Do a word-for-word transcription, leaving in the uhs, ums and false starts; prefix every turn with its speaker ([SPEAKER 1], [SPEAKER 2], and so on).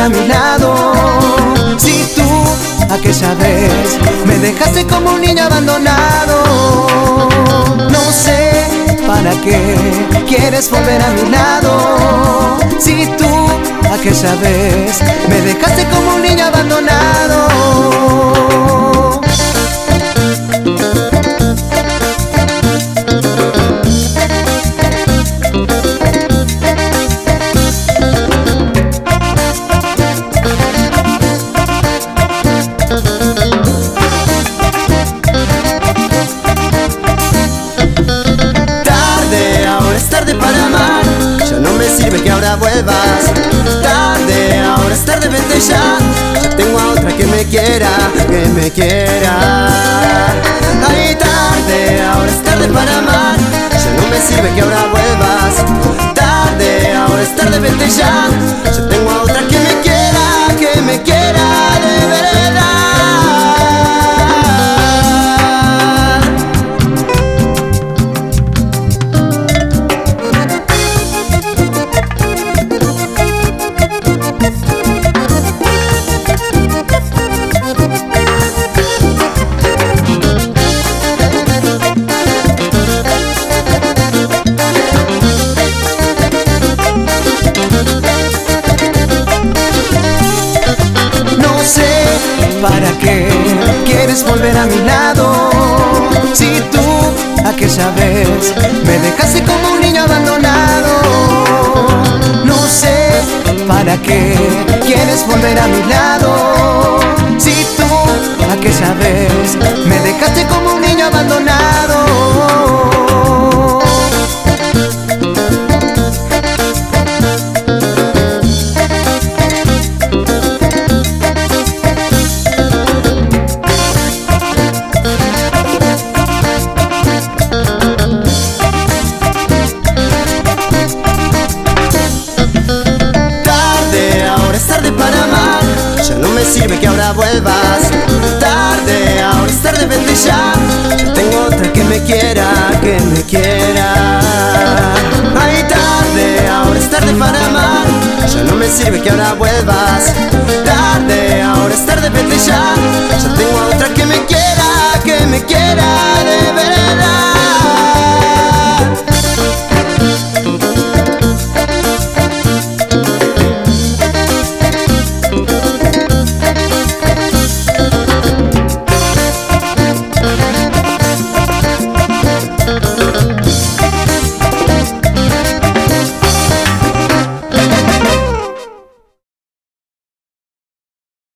[SPEAKER 1] a mi lado. Si tú aquella vez me dejaste como un niño abandonado, no sé para qué quieres volver a mi lado. Si tú aquella vez me dejaste como un niño abandonado.
[SPEAKER 2] Que ahora vuelvas. Tarde, ahora es tarde, vente ya. Ya tengo a otra que me quiera, que me quiera. Ay, tarde, ahora es tarde para amar. Ya no me sirve que ahora vuelvas. Tarde, ahora es tarde, vente ya. Ya tengo a otra que me quiera, que me quiera de verdad.
[SPEAKER 1] ¿Para qué quieres volver a mi lado? Si tú aquella vez me dejaste como un niño abandonado, no sé para qué quieres volver a mi lado. Si tú aquella vez me dejaste como un niño abandonado.
[SPEAKER 2] Sirve que ahora vuelvas. Tarde, ahora es tarde, vente ya. Ya tengo otra que me quiera, que me quiera. Ay, tarde, ahora es tarde para amar. Ya no me sirve que ahora vuelvas. Tarde, ahora es tarde, vente ya. Ya tengo a otra que me quiera, que me quiera de verdad.